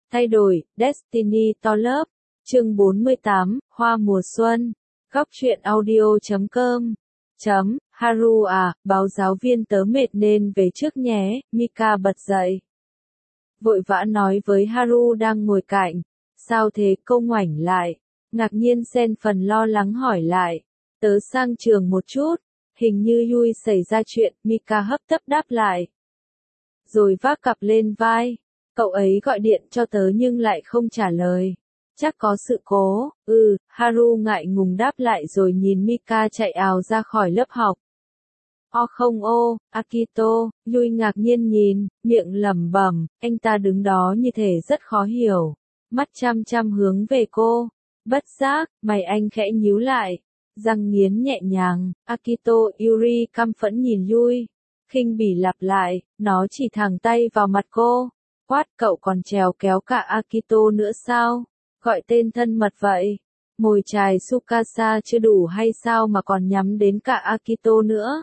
Thay đổi, Destiny to Love, chương 48, Hoa mùa xuân, góc truyện audio.com. Haru à, báo giáo viên tớ mệt nên về trước nhé, Mika bật dậy. Vội vã nói với Haru đang ngồi cạnh. Sao thế? Cô ngoảnh lại, ngạc nhiên xen phần lo lắng hỏi lại. Tớ sang trường một chút, hình như Yui xảy ra chuyện, Mika hấp tấp đáp lại. Rồi vác cặp lên vai, cậu ấy gọi điện cho tớ nhưng lại không trả lời. Chắc có sự cố. Haru ngại ngùng đáp lại rồi nhìn Mika chạy ào ra khỏi lớp học. Không Akito, Yui ngạc nhiên nhìn, miệng lẩm bẩm, anh ta đứng đó như thể rất khó hiểu, mắt chăm chăm hướng về cô. Bất giác, mày anh khẽ nhíu lại, răng nghiến nhẹ nhàng. Akito, Yuri căm phẫn nhìn Yui, khinh bỉ lặp lại, nó chỉ thẳng tay vào mặt cô. Quát, cậu còn trèo kéo cả Akito nữa sao? Gọi tên thân mật vậy. Mồi chài Tsukasa chưa đủ hay sao mà còn nhắm đến cả Akito nữa?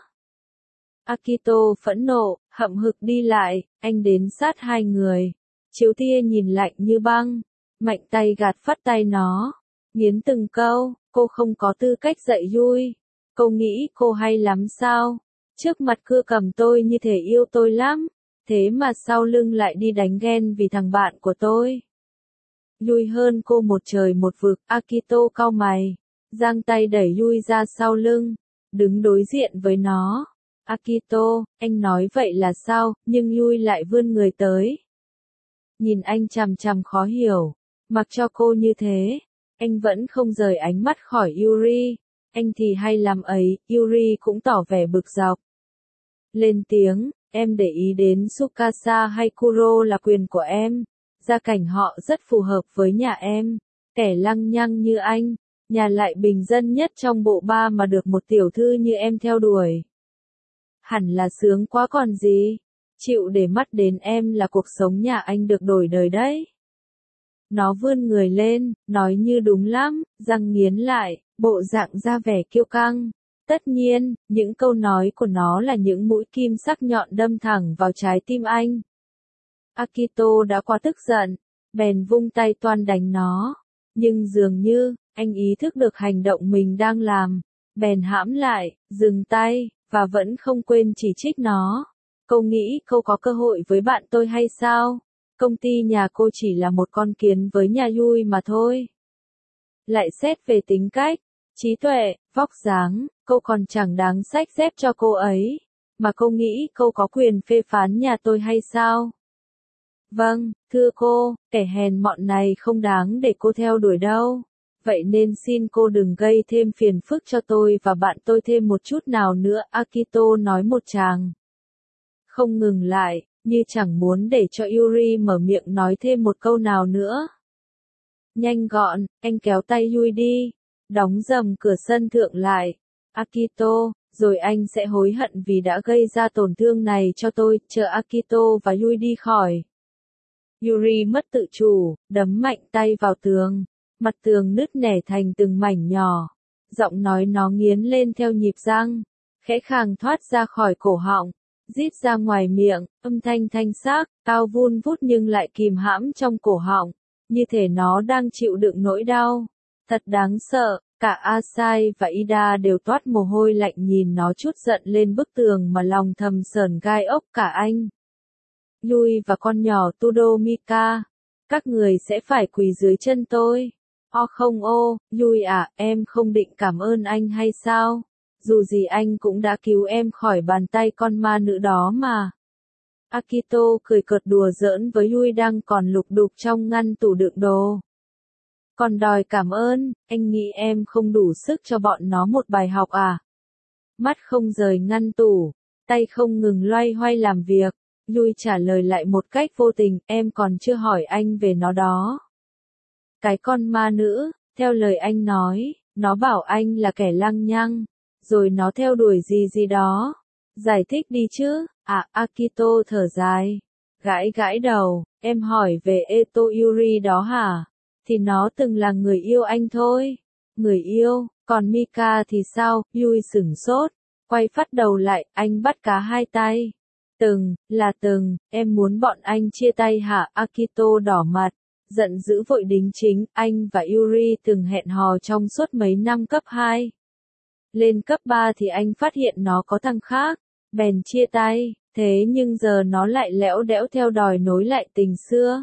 Akito phẫn nộ, hậm hực đi lại, anh đến sát hai người. Chiếu tia nhìn lạnh như băng, mạnh tay gạt phắt tay nó. Nghiến từng câu, cô không có tư cách dạy Yui. Cô nghĩ cô hay lắm sao? Trước mặt cưa cầm tôi như thể yêu tôi lắm, thế mà sau lưng lại đi đánh ghen vì thằng bạn của tôi. Yui hơn cô một trời một vực. Akito cau mày, giang tay đẩy Yui ra sau lưng, đứng đối diện với nó. Akito, anh nói vậy là sao? Nhưng Yui lại vươn người tới. Nhìn anh chằm chằm khó hiểu, mặc cho cô như thế, anh vẫn không rời ánh mắt khỏi Yuri. Anh thì hay lắm ấy. Yuri cũng tỏ vẻ bực dọc. Lên tiếng, em để ý đến Tsukasa hay Kuro là quyền của em. Gia cảnh họ rất phù hợp với nhà em. Kẻ lăng nhăng như anh, nhà lại bình dân nhất trong bộ ba mà được một tiểu thư như em theo đuổi. Hẳn là sướng quá còn gì. Chịu để mắt đến em là cuộc sống nhà anh được đổi đời đấy. Nó vươn người lên, nói như đúng lắm, răng nghiến lại, bộ dạng ra vẻ kiêu căng. Tất nhiên, những câu nói của nó là những mũi kim sắc nhọn đâm thẳng vào trái tim anh. Akito đã quá tức giận, bèn vung tay toan đánh nó. Nhưng dường như, anh ý thức được hành động mình đang làm, bèn hãm lại, dừng tay, và vẫn không quên chỉ trích nó. Cô nghĩ cô có cơ hội với bạn tôi hay sao? Công ty nhà cô chỉ là một con kiến với nhà Yui mà thôi. Lại xét về tính cách, trí tuệ, vóc dáng, cô còn chẳng đáng xách dép cho cô ấy. Mà cô nghĩ cô có quyền phê phán nhà tôi hay sao? Vâng, thưa cô, kẻ hèn mọn này không đáng để cô theo đuổi đâu. Vậy nên xin cô đừng gây thêm phiền phức cho tôi và bạn tôi thêm một chút nào nữa. Akito nói một tràng. Không ngừng lại, như chẳng muốn để cho Yuri mở miệng nói thêm một câu nào nữa. Nhanh gọn, anh kéo tay Yui đi, đóng rầm cửa sân thượng lại. Akito, rồi anh sẽ hối hận vì đã gây ra tổn thương này cho tôi. Chờ Akito và Yui đi khỏi. Yuri mất tự chủ, đấm mạnh tay vào tường. Mặt tường nứt nẻ thành từng mảnh nhỏ. Giọng nói nó nghiến lên theo nhịp răng, khẽ khàng thoát ra khỏi cổ họng, rít ra ngoài miệng, âm thanh thanh xác, cao vun vút nhưng lại kìm hãm trong cổ họng, như thể nó đang chịu đựng nỗi đau. Thật đáng sợ, cả Asai và Ida đều toát mồ hôi lạnh nhìn nó trút giận lên bức tường mà lòng thầm sờn gai ốc cả anh. Yui và con nhỏ Tudo Mika, các người sẽ phải quỳ dưới chân tôi. Không Yui à, em không định cảm ơn anh hay sao? Dù gì anh cũng đã cứu em khỏi bàn tay con ma nữ đó mà. Akito cười cợt đùa giỡn với Yui đang còn lục đục trong ngăn tủ đựng đồ. Còn đòi cảm ơn, anh nghĩ em không đủ sức cho bọn nó một bài học à? Mắt không rời ngăn tủ, tay không ngừng loay hoay làm việc. Yui trả lời lại một cách vô tình, em còn chưa hỏi anh về nó đó. Cái con ma nữ, theo lời anh nói, nó bảo anh là kẻ lăng nhăng, rồi nó theo đuổi gì đó. Giải thích đi chứ. Akito thở dài, gãi gãi đầu, em hỏi về Eto Yuri đó hả? Thì nó từng là người yêu anh thôi. Người yêu, còn Mika thì sao? Yui sửng sốt, quay phát đầu lại, anh bắt cá hai tay. Từng, em muốn bọn anh chia tay hả? Akito đỏ mặt, giận dữ vội đính chính, anh và Yuri từng hẹn hò trong suốt mấy năm cấp 2. Lên cấp 3 thì anh phát hiện nó có thằng khác, bèn chia tay, thế nhưng giờ nó lại lẽo đẽo theo đòi nối lại tình xưa.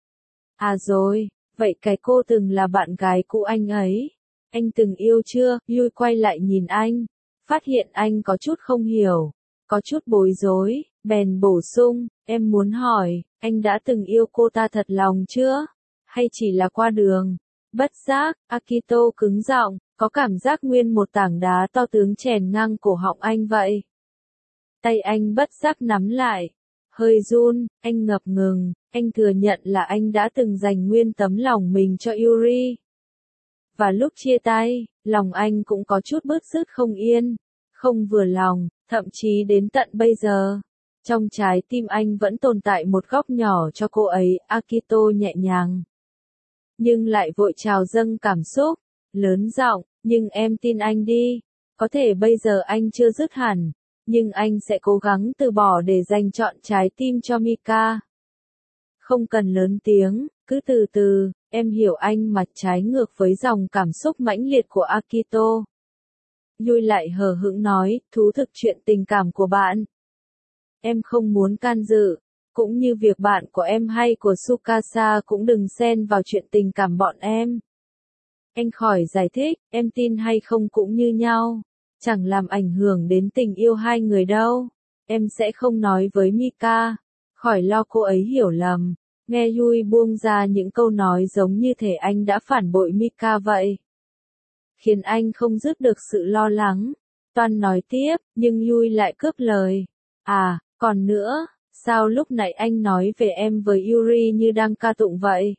À rồi, vậy cái cô từng là bạn gái cũ anh ấy, anh từng yêu chưa? Yui quay lại nhìn anh, phát hiện anh có chút không hiểu, có chút bối rối, bèn bổ sung, em muốn hỏi, anh đã từng yêu cô ta thật lòng chưa? Hay chỉ là qua đường? Bất giác, Akito cứng giọng, có cảm giác nguyên một tảng đá to tướng chèn ngang cổ họng anh vậy. Tay anh bất giác nắm lại, hơi run, anh ngập ngừng, anh thừa nhận là anh đã từng dành nguyên tấm lòng mình cho Yuri. Và lúc chia tay, lòng anh cũng có chút bứt rứt không yên, không vừa lòng, thậm chí đến tận bây giờ. Trong trái tim anh vẫn tồn tại một góc nhỏ cho cô ấy, Akito nhẹ nhàng. Nhưng lại vội trào dâng cảm xúc, lớn giọng, nhưng em tin anh đi, có thể bây giờ anh chưa dứt hẳn, nhưng anh sẽ cố gắng từ bỏ để dành trọn trái tim cho Mika. Không cần lớn tiếng, cứ từ từ, em hiểu anh mà trái ngược với dòng cảm xúc mãnh liệt của Akito. Yui lại hờ hững nói, thú thực chuyện tình cảm của bạn. Em không muốn can dự, cũng như việc bạn của em hay của Tsukasa cũng đừng xen vào chuyện tình cảm bọn em. Anh khỏi giải thích, em tin hay không cũng như nhau, chẳng làm ảnh hưởng đến tình yêu hai người đâu. Em sẽ không nói với Mika, khỏi lo cô ấy hiểu lầm. Nghe Yui buông ra những câu nói giống như thể anh đã phản bội Mika vậy, khiến anh không dứt được sự lo lắng. Toan nói tiếp, nhưng Yui lại cướp lời. À, còn nữa, sao lúc nãy anh nói về em với Yuri như đang ca tụng vậy?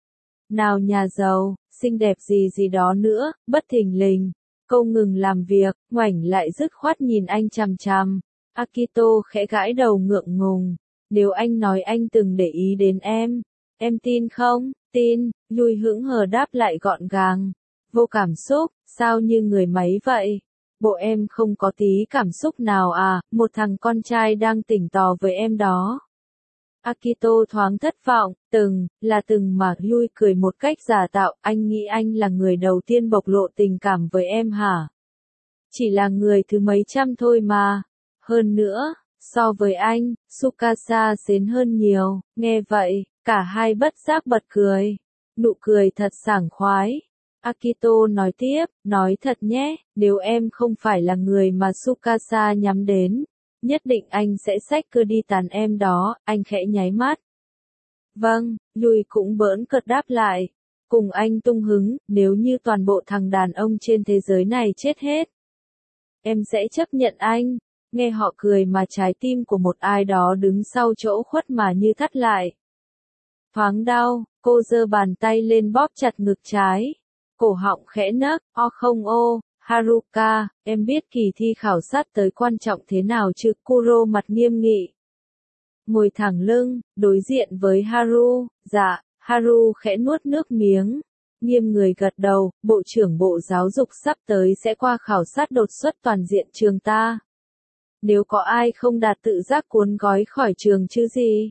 Nào nhà giàu, xinh đẹp gì gì đó nữa, bất thình lình. Cô ngừng làm việc, ngoảnh lại dứt khoát nhìn anh chằm chằm. Akito khẽ gãi đầu ngượng ngùng. Nếu anh nói anh từng để ý đến em tin không? Tin, Yui hững hờ đáp lại gọn gàng. Vô cảm xúc, sao như người máy vậy? Bộ em không có tí cảm xúc nào à, một thằng con trai đang tỉnh tò với em đó. Akito thoáng thất vọng, từng mà Yui cười một cách giả tạo, anh nghĩ anh là người đầu tiên bộc lộ tình cảm với em hả? Chỉ là người thứ mấy trăm thôi mà. Hơn nữa, so với anh, Tsukasa xến hơn nhiều, nghe vậy, cả hai bất giác bật cười. Nụ cười thật sảng khoái. Akito nói tiếp, nói thật nhé, nếu em không phải là người mà Tsukasa nhắm đến, nhất định anh sẽ xách cưa đi tàn em đó, anh khẽ nháy mắt. Vâng, Yui cũng bỡn cợt đáp lại. Cùng anh tung hứng, nếu như toàn bộ thằng đàn ông trên thế giới này chết hết, em sẽ chấp nhận anh. Nghe họ cười mà trái tim của một ai đó đứng sau chỗ khuất mà như thắt lại. Thoáng đau, cô giơ bàn tay lên bóp chặt ngực trái. Cổ họng khẽ nấc, không Haruka, em biết kỳ thi khảo sát tới quan trọng thế nào chứ? Kuro mặt nghiêm nghị. Ngồi thẳng lưng, đối diện với Haru, dạ, Haru khẽ nuốt nước miếng. Nghiêm người gật đầu, Bộ trưởng Bộ Giáo dục sắp tới sẽ qua khảo sát đột xuất toàn diện trường ta. Nếu có ai không đạt tự giác cuốn gói khỏi trường chứ gì?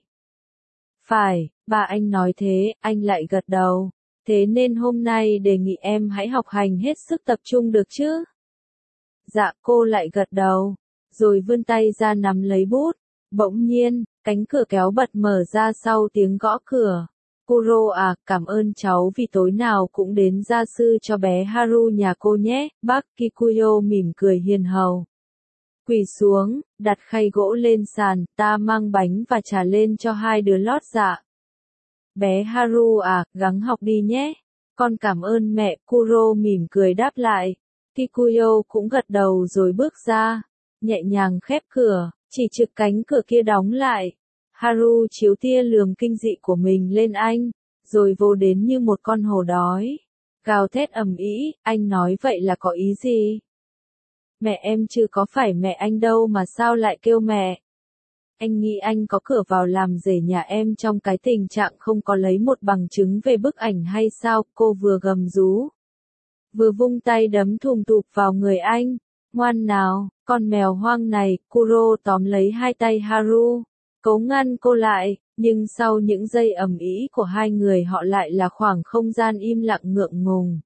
Phải, bà anh nói thế, anh lại gật đầu. Thế nên hôm nay đề nghị em hãy học hành hết sức tập trung được chứ? Dạ, cô lại gật đầu, rồi vươn tay ra nắm lấy bút. Bỗng nhiên, cánh cửa kéo bật mở ra sau tiếng gõ cửa. Kuro à, cảm ơn cháu vì tối nào cũng đến gia sư cho bé Haru nhà cô nhé. Bác Kikuyo mỉm cười hiền hậu. Quỳ xuống, đặt khay gỗ lên sàn, ta mang bánh và trà lên cho hai đứa lót dạ. Bé Haru à, gắng học đi nhé. Con cảm ơn mẹ, Kuro mỉm cười đáp lại. Kikuyo cũng gật đầu rồi bước ra, nhẹ nhàng khép cửa, chỉ trực cánh cửa kia đóng lại. Haru chiếu tia lườm kinh dị của mình lên anh, rồi vồ đến như một con hổ đói. Gào thét ầm ĩ, anh nói vậy là có ý gì? Mẹ em chứ có phải mẹ anh đâu mà sao lại kêu mẹ? Anh nghĩ anh có cửa vào làm rể nhà em trong cái tình trạng không có lấy một bằng chứng về bức ảnh hay sao? Cô vừa gầm rú, vừa vung tay đấm thùm thụp vào người anh. Ngoan nào, con mèo hoang này. Kuro tóm lấy hai tay Haru, cố ngăn cô lại, Nhưng sau những giây ầm ĩ của hai người họ lại là khoảng không gian im lặng ngượng ngùng.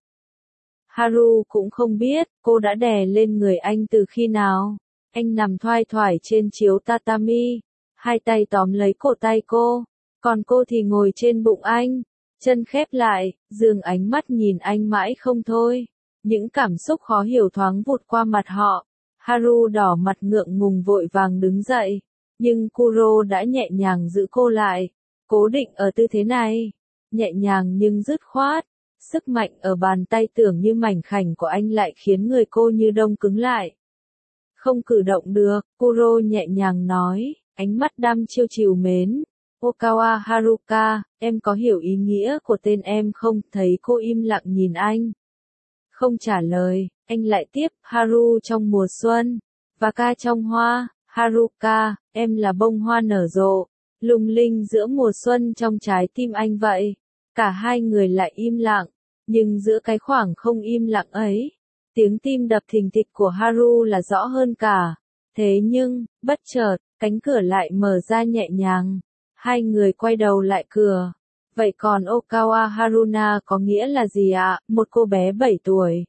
Haru cũng không biết cô đã đè lên người anh từ khi nào. Anh nằm thoai thoải trên chiếu tatami, hai tay tóm lấy cổ tay cô, còn cô thì ngồi trên bụng anh, chân khép lại, dường ánh mắt nhìn anh mãi không thôi. Những cảm xúc khó hiểu thoáng vụt qua mặt họ. Haru đỏ mặt ngượng ngùng vội vàng đứng dậy, nhưng Kuro đã nhẹ nhàng giữ cô lại, cố định ở tư thế này, nhẹ nhàng nhưng dứt khoát. Sức mạnh ở bàn tay tưởng như mảnh khảnh của anh lại khiến người cô như đông cứng lại. Không cử động được, Kuro nhẹ nhàng nói, ánh mắt đăm chiêu trìu mến. Okawa Haruka, em có hiểu ý nghĩa của tên em không? Thấy cô im lặng nhìn anh. Không trả lời, anh lại tiếp, Haru trong mùa xuân, và ca trong hoa, Haruka, em là bông hoa nở rộ, lung linh giữa mùa xuân trong trái tim anh vậy. Cả hai người lại im lặng, nhưng giữa cái khoảng không im lặng ấy, tiếng tim đập thình thịch của Haru là rõ hơn cả. Thế nhưng, bất chợt, cánh cửa lại mở ra nhẹ nhàng. Hai người quay đầu lại cửa. Vậy còn Okawa Haruna có nghĩa là gì ạ? Một cô bé 7 tuổi.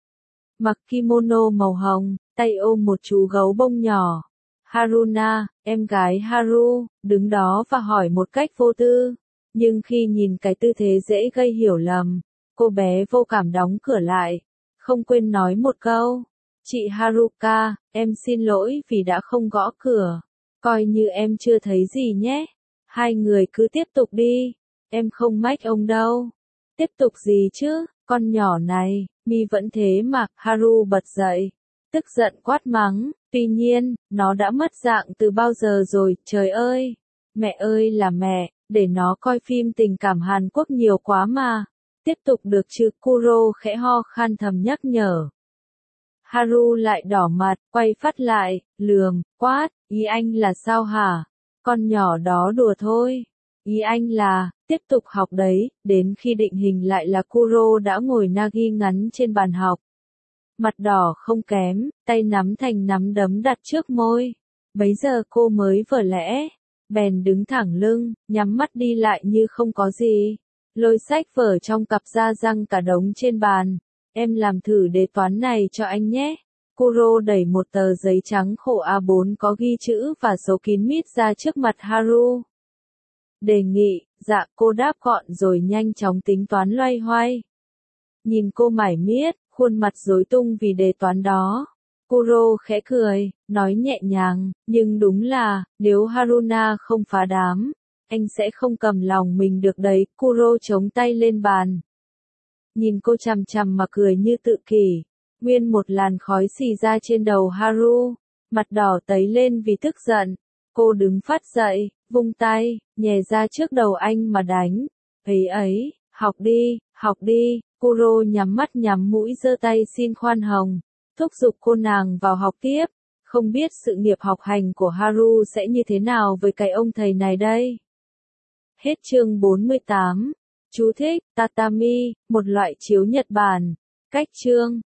Mặc kimono màu hồng, tay ôm một chú gấu bông nhỏ. Haruna, em gái Haru, đứng đó và hỏi một cách vô tư. Nhưng khi nhìn cái tư thế dễ gây hiểu lầm, cô bé vô cảm đóng cửa lại, không quên nói một câu. Chị Haruka, em xin lỗi vì đã không gõ cửa. Coi như em chưa thấy gì nhé. Hai người cứ tiếp tục đi. Em không mách ông đâu. Tiếp tục gì chứ, con nhỏ này, mi vẫn thế mà. Haru bật dậy, tức giận quát mắng. Tuy nhiên, nó đã mất dạng từ bao giờ rồi, trời ơi. Mẹ ơi là mẹ, để nó coi phim tình cảm Hàn Quốc nhiều quá mà. Tiếp tục được chứ, Kuro khẽ ho khan thầm nhắc nhở. Haru lại đỏ mặt, quay phát lại, lườm, quát, ý anh là sao hả? Con nhỏ đó đùa thôi. Ý anh là, tiếp tục học đấy, đến khi định hình lại là Kuro đã ngồi nagi ngắn trên bàn học. Mặt đỏ không kém, tay nắm thành nắm đấm đặt trước môi. Bấy giờ cô mới vỡ lẽ, bèn đứng thẳng lưng, nhắm mắt đi lại như không có gì. Lôi sách vở trong cặp ra răng cả đống trên bàn. Em làm thử đề toán này cho anh nhé. Kuro đẩy một tờ giấy trắng khổ A4 có ghi chữ và số kín mít ra trước mặt Haru. Đề nghị, dạ, cô đáp gọn rồi nhanh chóng tính toán loay hoay. Nhìn cô mải miết, khuôn mặt rối tung vì đề toán đó. Kuro khẽ cười, nói nhẹ nhàng, nhưng đúng là, nếu Haruna không phá đám, anh sẽ không cầm lòng mình được đấy. Kuro chống tay lên bàn. Nhìn cô chằm chằm mà cười như tự kỷ. Nguyên một làn khói xì ra trên đầu Haru, mặt đỏ tấy lên vì tức giận. Cô đứng phát dậy, vung tay, nhè ra trước đầu anh mà đánh. Ấy, học đi, Kuro nhắm mắt nhắm mũi giơ tay xin khoan hồng, thúc giục cô nàng vào học tiếp. Không biết sự nghiệp học hành của Haru sẽ như thế nào với cái ông thầy này đây. Hết chương 48. Chú thích, tatami, một loại chiếu Nhật Bản. Cách chương.